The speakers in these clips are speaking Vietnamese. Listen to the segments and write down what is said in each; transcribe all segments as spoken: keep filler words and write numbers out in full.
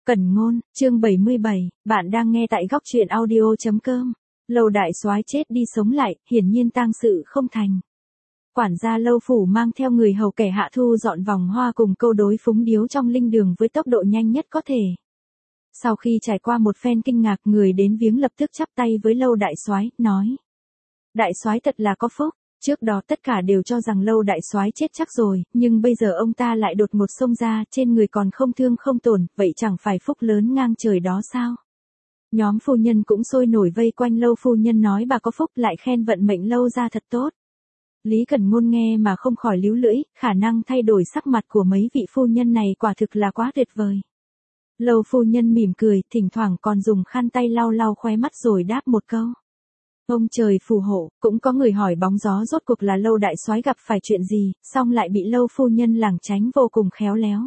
Cẩn ngôn, chương bảy mươi bảy, bạn đang nghe tại góc truyện audio chấm com. Lâu đại soái chết đi sống lại, hiển nhiên tang sự không thành. Quản gia Lâu phủ mang theo người hầu kẻ hạ thu dọn vòng hoa cùng câu đối phúng điếu trong linh đường với tốc độ nhanh nhất có thể. Sau khi trải qua một phen kinh ngạc, người đến viếng lập tức chắp tay với Lâu đại soái, nói: Đại soái thật là có phúc. Trước đó tất cả đều cho rằng Lâu đại soái chết chắc rồi, nhưng bây giờ ông ta lại đột ngột xông ra, trên người còn không thương không tổn, vậy chẳng phải phúc lớn ngang trời đó sao? Nhóm phu nhân cũng sôi nổi vây quanh Lâu phu nhân nói bà có phúc, lại khen vận mệnh Lâu ra thật tốt. Lý Cẩn Ngôn nghe mà không khỏi líu lưỡi, khả năng thay đổi sắc mặt của mấy vị phu nhân này quả thực là quá tuyệt vời. Lâu phu nhân mỉm cười, thỉnh thoảng còn dùng khăn tay lau lau khóe mắt rồi đáp một câu: Ông trời phù hộ. Cũng có người hỏi bóng gió rốt cuộc là Lâu đại soái gặp phải chuyện gì, xong lại bị Lâu phu nhân lảng tránh vô cùng khéo léo.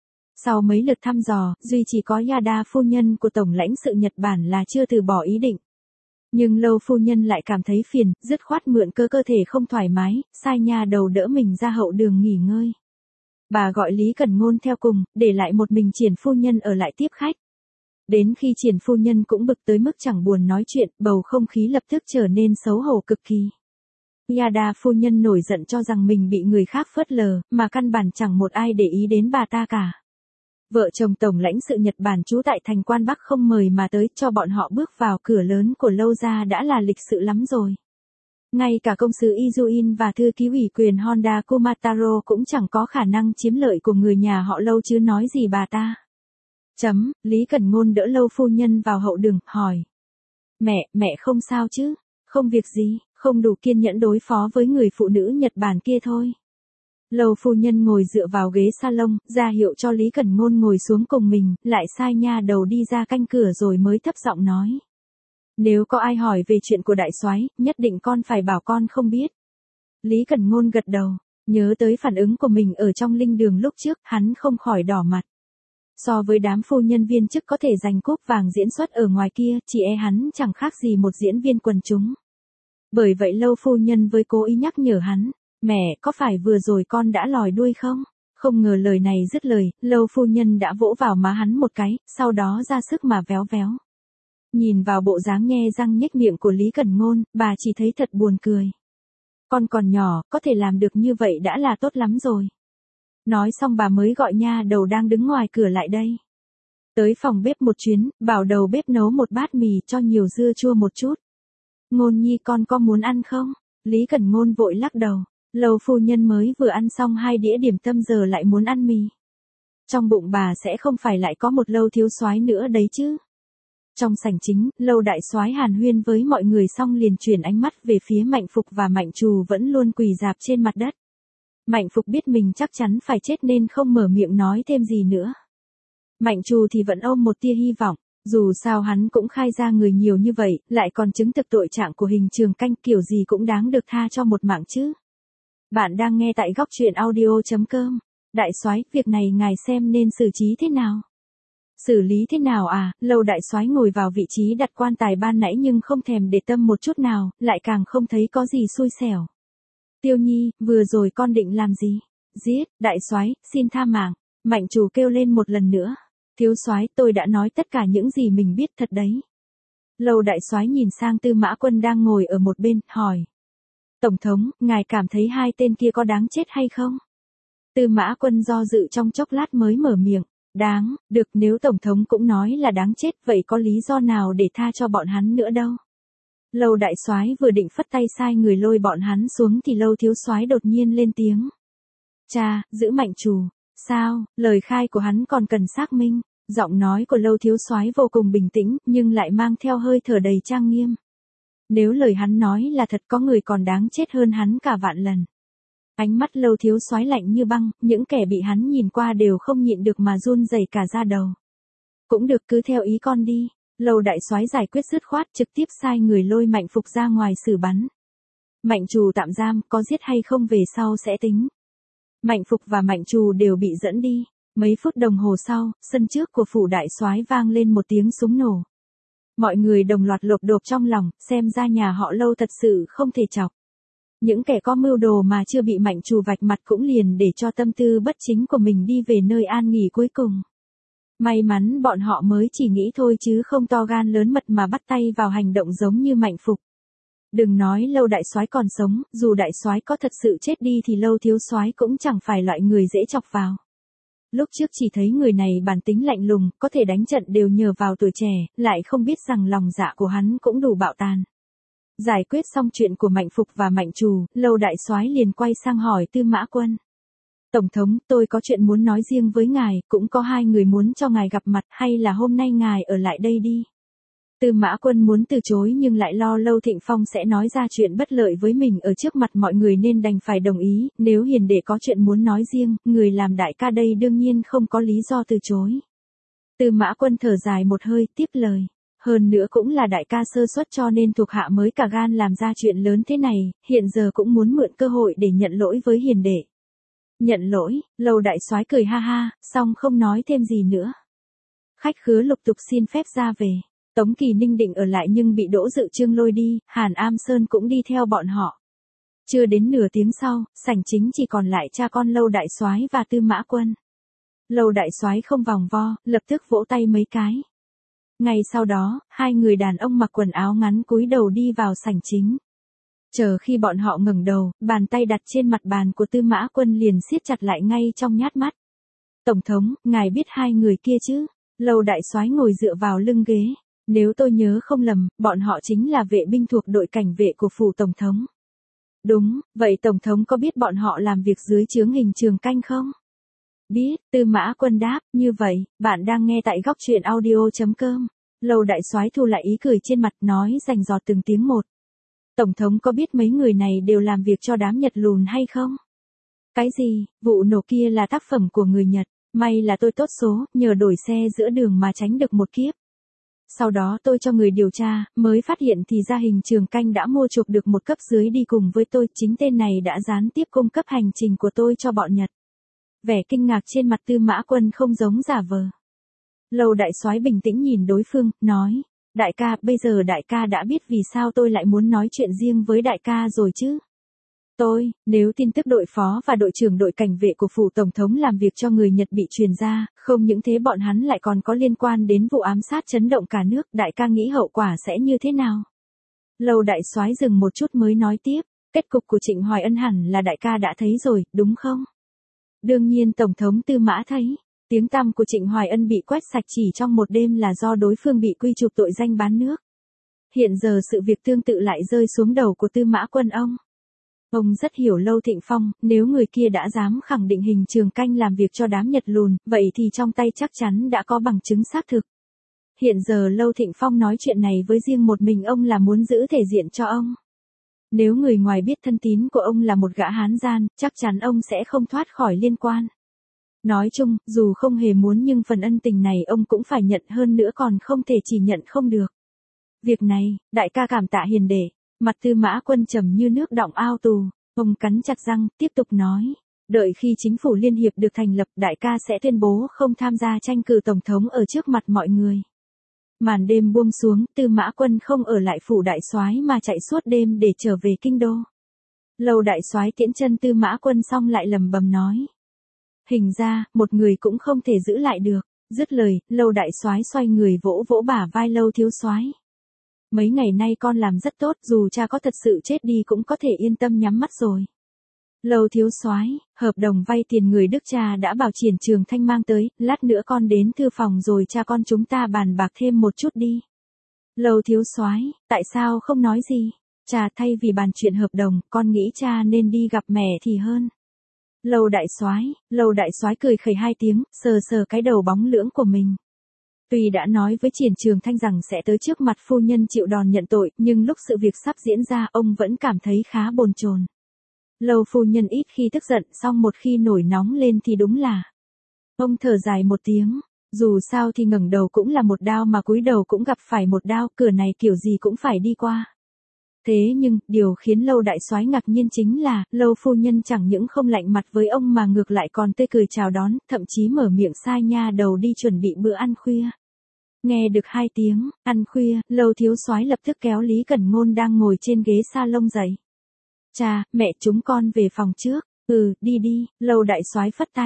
Sau mấy lượt thăm dò, duy chỉ có Yada phu nhân của Tổng lãnh sự Nhật Bản là chưa từ bỏ ý định. Nhưng Lâu phu nhân lại cảm thấy phiền, dứt khoát mượn cơ cơ thể không thoải mái, sai nha đầu đỡ mình ra hậu đường nghỉ ngơi. Bà gọi Lý Cẩn Ngôn theo cùng, để lại một mình Triển phu nhân ở lại tiếp khách. Đến khi Triển phu nhân cũng bực tới mức chẳng buồn nói chuyện, bầu không khí lập tức trở nên xấu hổ cực kỳ. Yada phu nhân nổi giận cho rằng mình bị người khác phớt lờ, mà căn bản chẳng một ai để ý đến bà ta cả. Vợ chồng Tổng lãnh sự Nhật Bản trú tại thành Quan Bắc không mời mà tới, cho bọn họ bước vào cửa lớn của Lâu gia đã là lịch sự lắm rồi. Ngay cả công sứ Izuin và thư ký ủy quyền Honda Kumataro cũng chẳng có khả năng chiếm lợi của người nhà họ Lâu chứ nói gì bà ta. Chấm, Lý Cẩn Ngôn đỡ Lâu phu nhân vào hậu đường, hỏi: Mẹ, mẹ không sao chứ? Không việc gì, không đủ kiên nhẫn đối phó với người phụ nữ Nhật Bản kia thôi. Lâu phu nhân ngồi dựa vào ghế salon, ra hiệu cho Lý Cẩn Ngôn ngồi xuống cùng mình, lại sai nha đầu đi ra canh cửa rồi mới thấp giọng nói: Nếu có ai hỏi về chuyện của đại soái, nhất định con phải bảo con không biết. Lý Cẩn Ngôn gật đầu, nhớ tới phản ứng của mình ở trong linh đường lúc trước, hắn không khỏi đỏ mặt. So với đám phu nhân viên chức có thể giành cúp vàng diễn xuất ở ngoài kia, chỉ e hắn chẳng khác gì một diễn viên quần chúng. Bởi vậy Lâu phu nhân với cố ý nhắc nhở hắn: Mẹ, có phải vừa rồi con đã lòi đuôi không? Không ngờ lời này dứt lời, Lâu phu nhân đã vỗ vào má hắn một cái, sau đó ra sức mà véo véo. Nhìn vào bộ dáng nhe răng nhếch miệng của Lý Cẩn Ngôn, bà chỉ thấy thật buồn cười. Con còn nhỏ, có thể làm được như vậy đã là tốt lắm rồi. Nói xong bà mới gọi nha đầu đang đứng ngoài cửa lại đây. Tới phòng bếp một chuyến, bảo đầu bếp nấu một bát mì cho nhiều dưa chua một chút. Ngôn nhi con có muốn ăn không? Lý Cẩn Ngôn vội lắc đầu. Lâu phu nhân mới vừa ăn xong hai đĩa điểm tâm giờ lại muốn ăn mì. Trong bụng bà sẽ không phải lại có một Lâu thiếu soái nữa đấy chứ. Trong sảnh chính, Lâu đại soái hàn huyên với mọi người xong liền chuyển ánh mắt về phía Mạnh Phục và Mạnh Trù vẫn luôn quỳ rạp trên mặt đất. Mạnh Phục biết mình chắc chắn phải chết nên không mở miệng nói thêm gì nữa. Mạnh Trù thì vẫn ôm một tia hy vọng, dù sao hắn cũng khai ra người nhiều như vậy, lại còn chứng thực tội trạng của Hình Trường Canh, kiểu gì cũng đáng được tha cho một mạng chứ. Bạn đang nghe tại góc truyện audio chấm com. Đại soái, việc này ngài xem nên xử trí thế nào? Xử lý thế nào à? Lâu đại soái ngồi vào vị trí đặt quan tài ban nãy nhưng không thèm để tâm một chút nào, lại càng không thấy có gì xui xẻo. Tiêu Nhi, vừa rồi con định làm gì? Giết, đại soái, xin tha mạng. Mạnh Trù kêu lên một lần nữa. Thiếu soái, tôi đã nói tất cả những gì mình biết thật đấy. Lâu đại soái nhìn sang Tư Mã Quân đang ngồi ở một bên, hỏi: Tổng thống, ngài cảm thấy hai tên kia có đáng chết hay không? Tư Mã Quân do dự trong chốc lát mới mở miệng: Đáng, được, nếu Tổng thống cũng nói là đáng chết, vậy có lý do nào để tha cho bọn hắn nữa đâu. Lâu đại soái vừa định phất tay sai người lôi bọn hắn xuống thì Lâu thiếu soái đột nhiên lên tiếng: Cha, giữ Mạnh Trù. Sao? Lời khai của hắn còn cần xác minh. Giọng nói của Lâu thiếu soái vô cùng bình tĩnh, nhưng lại mang theo hơi thở đầy trang nghiêm. Nếu lời hắn nói là thật, có người còn đáng chết hơn hắn cả vạn lần. Ánh mắt Lâu thiếu soái lạnh như băng, những kẻ bị hắn nhìn qua đều không nhịn được mà run rẩy cả da đầu. Cũng được, cứ theo ý con đi. Lâu đại soái giải quyết dứt khoát, trực tiếp sai người lôi Mạnh Phục ra ngoài xử bắn. Mạnh Trù tạm giam, có giết hay không về sau sẽ tính. Mạnh Phục và Mạnh Trù đều bị dẫn đi. Mấy phút đồng hồ sau, sân trước của phủ đại soái vang lên một tiếng súng nổ. Mọi người đồng loạt lột đột trong lòng, xem ra nhà họ Lâu thật sự không thể chọc. Những kẻ có mưu đồ mà chưa bị Mạnh Trù vạch mặt cũng liền để cho tâm tư bất chính của mình đi về nơi an nghỉ cuối cùng. May mắn bọn họ mới chỉ nghĩ thôi chứ không to gan lớn mật mà bắt tay vào hành động giống như Mạnh Phục. Đừng nói Lâu đại soái còn sống, dù đại soái có thật sự chết đi thì Lâu thiếu soái cũng chẳng phải loại người dễ chọc vào. Lúc trước chỉ thấy người này bản tính lạnh lùng, có thể đánh trận đều nhờ vào tuổi trẻ, lại không biết rằng lòng dạ của hắn cũng đủ bạo tàn. Giải quyết xong chuyện của Mạnh Phục và Mạnh Trù, Lâu đại soái liền quay sang hỏi Tư Mã Quân. Tổng thống, tôi có chuyện muốn nói riêng với ngài, cũng có hai người muốn cho ngài gặp mặt, hay là hôm nay ngài ở lại đây đi. Tư Mã Quân muốn từ chối nhưng lại lo Lâu Thịnh Phong sẽ nói ra chuyện bất lợi với mình ở trước mặt mọi người nên đành phải đồng ý, nếu hiền đệ có chuyện muốn nói riêng, người làm đại ca đây đương nhiên không có lý do từ chối. Tư Mã Quân thở dài một hơi, tiếp lời. Hơn nữa cũng là đại ca sơ suất cho nên thuộc hạ mới cả gan làm ra chuyện lớn thế này, hiện giờ cũng muốn mượn cơ hội để nhận lỗi với hiền đệ. Nhận lỗi, Lâu đại soái cười ha ha, xong không nói thêm gì nữa. Khách khứa lục tục xin phép ra về. Tống Kỳ Ninh định ở lại nhưng bị Đỗ Dự Trương lôi đi, Hàn Am Sơn cũng đi theo bọn họ. Chưa đến nửa tiếng sau, sảnh chính chỉ còn lại cha con Lâu đại soái và Tư Mã Quân. Lâu đại soái không vòng vo, lập tức vỗ tay mấy cái. Ngay sau đó, hai người đàn ông mặc quần áo ngắn cúi đầu đi vào sảnh chính. Chờ khi bọn họ ngẩng đầu, bàn tay đặt trên mặt bàn của Tư Mã Quân liền siết chặt lại ngay trong nhát mắt. Tổng thống, ngài biết hai người kia chứ? Lâu đại soái ngồi dựa vào lưng ghế. Nếu tôi nhớ không lầm, bọn họ chính là vệ binh thuộc đội cảnh vệ của phủ tổng thống. Đúng, vậy tổng thống có biết bọn họ làm việc dưới trướng Hình Trường Canh không? Biết, Tư Mã Quân đáp, như vậy, bạn đang nghe tại góc truyện audio chấm com. Lâu đại soái thu lại ý cười trên mặt nói rành rọt từng tiếng một. Tổng thống có biết mấy người này đều làm việc cho đám Nhật lùn hay không? Cái gì, vụ nổ kia là tác phẩm của người Nhật, may là tôi tốt số, nhờ đổi xe giữa đường mà tránh được một kiếp. Sau đó tôi cho người điều tra, mới phát hiện thì ra Hình Trường Canh đã mua chuộc được một cấp dưới đi cùng với tôi, chính tên này đã gián tiếp cung cấp hành trình của tôi cho bọn Nhật. Vẻ kinh ngạc trên mặt Tư Mã Quân không giống giả vờ. Lâu đại soái bình tĩnh nhìn đối phương, nói, đại ca, bây giờ đại ca đã biết vì sao tôi lại muốn nói chuyện riêng với đại ca rồi chứ. Tôi, nếu tin tức đội phó và đội trưởng đội cảnh vệ của phủ tổng thống làm việc cho người Nhật bị truyền ra, không những thế bọn hắn lại còn có liên quan đến vụ ám sát chấn động cả nước, đại ca nghĩ hậu quả sẽ như thế nào? Lâu đại soái dừng một chút mới nói tiếp, kết cục của Trịnh Hoài Ân hẳn là đại ca đã thấy rồi, đúng không? Đương nhiên tổng thống Tư Mã thấy, tiếng tăm của Trịnh Hoài Ân bị quét sạch chỉ trong một đêm là do đối phương bị quy chụp tội danh bán nước. Hiện giờ sự việc tương tự lại rơi xuống đầu của Tư Mã Quân ông. Ông rất hiểu Lâu Thịnh Phong, nếu người kia đã dám khẳng định Hình Trường Canh làm việc cho đám Nhật lùn, vậy thì trong tay chắc chắn đã có bằng chứng xác thực. Hiện giờ Lâu Thịnh Phong nói chuyện này với riêng một mình ông là muốn giữ thể diện cho ông. Nếu người ngoài biết thân tín của ông là một gã hán gian, chắc chắn ông sẽ không thoát khỏi liên quan. Nói chung, dù không hề muốn nhưng phần ân tình này ông cũng phải nhận, hơn nữa còn không thể chỉ nhận không được. Việc này, đại ca cảm tạ hiền đệ. Mặt Tư Mã Quân trầm như nước đọng ao tù, ông cắn chặt răng, tiếp tục nói. Đợi khi chính phủ liên hiệp được thành lập, đại ca sẽ tuyên bố không tham gia tranh cử tổng thống ở trước mặt mọi người. Màn đêm buông xuống, Tư Mã Quân không ở lại phủ đại soái mà chạy suốt đêm để trở về kinh đô. Lâu đại soái tiễn chân Tư Mã Quân xong lại lầm bầm nói. Hình ra, một người cũng không thể giữ lại được. Dứt lời, Lâu đại soái xoay người vỗ vỗ bả vai Lâu thiếu soái. Mấy ngày nay con làm rất tốt, dù cha có thật sự chết đi cũng có thể yên tâm nhắm mắt rồi. Lâu thiếu soái, hợp đồng vay tiền người Đức cha đã bảo Triển Trường Thanh mang tới, lát nữa con đến thư phòng rồi cha con chúng ta bàn bạc thêm một chút đi. Lâu thiếu soái, tại sao không nói gì? Cha, thay vì bàn chuyện hợp đồng, con nghĩ cha nên đi gặp mẹ thì hơn. Lâu đại soái, Lâu đại soái cười khẩy hai tiếng, sờ sờ cái đầu bóng lưỡng của mình. Tuy đã nói với Triển Trường Thanh rằng sẽ tới trước mặt phu nhân chịu đòn nhận tội, nhưng lúc sự việc sắp diễn ra ông vẫn cảm thấy khá bồn chồn. Lâu phu nhân ít khi tức giận, song một khi nổi nóng lên thì đúng là. Ông thở dài một tiếng, dù sao thì ngẩng đầu cũng là một đao mà cúi đầu cũng gặp phải một đao, cửa này kiểu gì cũng phải đi qua. Thế nhưng, điều khiến Lâu đại soái ngạc nhiên chính là, Lâu phu nhân chẳng những không lạnh mặt với ông mà ngược lại còn tươi cười chào đón, thậm chí mở miệng sai nha đầu đi chuẩn bị bữa ăn khuya. Nghe được hai tiếng, ăn khuya, Lâu thiếu soái lập tức kéo Lý Cẩn Ngôn đang ngồi trên ghế salon dậy. Cha, mẹ chúng con về phòng trước, ừ, đi đi, Lâu đại soái phất tay.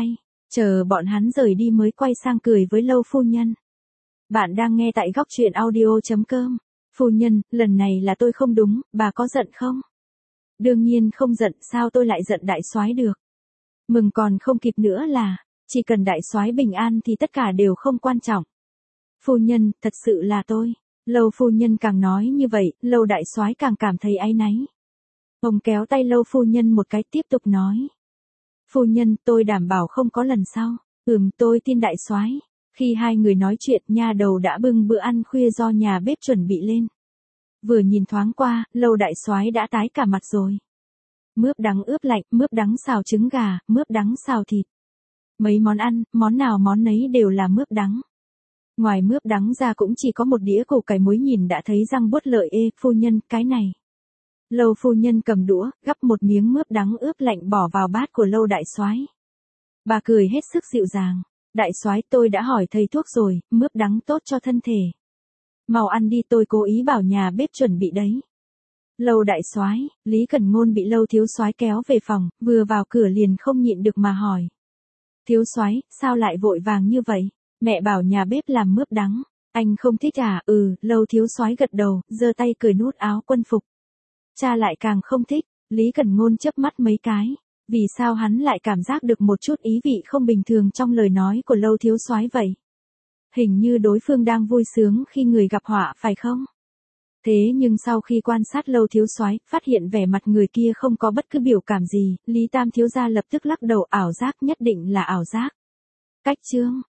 Chờ bọn hắn rời đi mới quay sang cười với Lâu phu nhân. Bạn đang nghe tại góc truyện audio.com. Phu nhân, lần này là tôi không đúng, bà có giận không? Đương nhiên không giận, sao tôi lại giận đại soái được? Mừng còn không kịp nữa là, chỉ cần đại soái bình an thì tất cả đều không quan trọng. Phu nhân, thật sự là tôi. Lâu phu nhân càng nói như vậy, Lâu đại soái càng cảm thấy áy náy. Ông kéo tay Lâu phu nhân một cái tiếp tục nói. Phu nhân, tôi đảm bảo không có lần sau. Ừm, tôi tin đại soái. Khi hai người nói chuyện, nha đầu đã bưng bữa ăn khuya do nhà bếp chuẩn bị lên. Vừa nhìn thoáng qua, Lâu đại soái đã tái cả mặt rồi. Mướp đắng ướp lạnh, mướp đắng xào trứng gà, mướp đắng xào thịt. Mấy món ăn, món nào món nấy đều là mướp đắng. Ngoài mướp đắng ra cũng chỉ có một đĩa củ cải muối, nhìn đã thấy răng buốt lợi. Ê, phu nhân, cái này. Lâu phu nhân cầm đũa, gắp một miếng mướp đắng ướp lạnh bỏ vào bát của Lâu đại soái. Bà cười hết sức dịu dàng. Đại soái, tôi đã hỏi thầy thuốc rồi, mướp đắng tốt cho thân thể. Mau ăn đi, tôi cố ý bảo nhà bếp chuẩn bị đấy. Lâu đại soái, Lý Cẩn Ngôn bị Lâu thiếu soái kéo về phòng, vừa vào cửa liền không nhịn được mà hỏi. Thiếu soái, sao lại vội vàng như vậy? Mẹ bảo nhà bếp làm mướp đắng. Anh không thích à? Ừ, Lâu thiếu soái gật đầu, giơ tay cởi nút áo quân phục. Cha lại càng không thích. Lý Cẩn Ngôn chớp mắt mấy cái. Vì sao hắn lại cảm giác được một chút ý vị không bình thường trong lời nói của Lâu thiếu soái vậy? Hình như đối phương đang vui sướng khi người gặp họa phải không? Thế nhưng sau khi quan sát Lâu thiếu soái, phát hiện vẻ mặt người kia không có bất cứ biểu cảm gì, Lý Tam thiếu gia lập tức lắc đầu, ảo giác, nhất định là ảo giác. Cách chương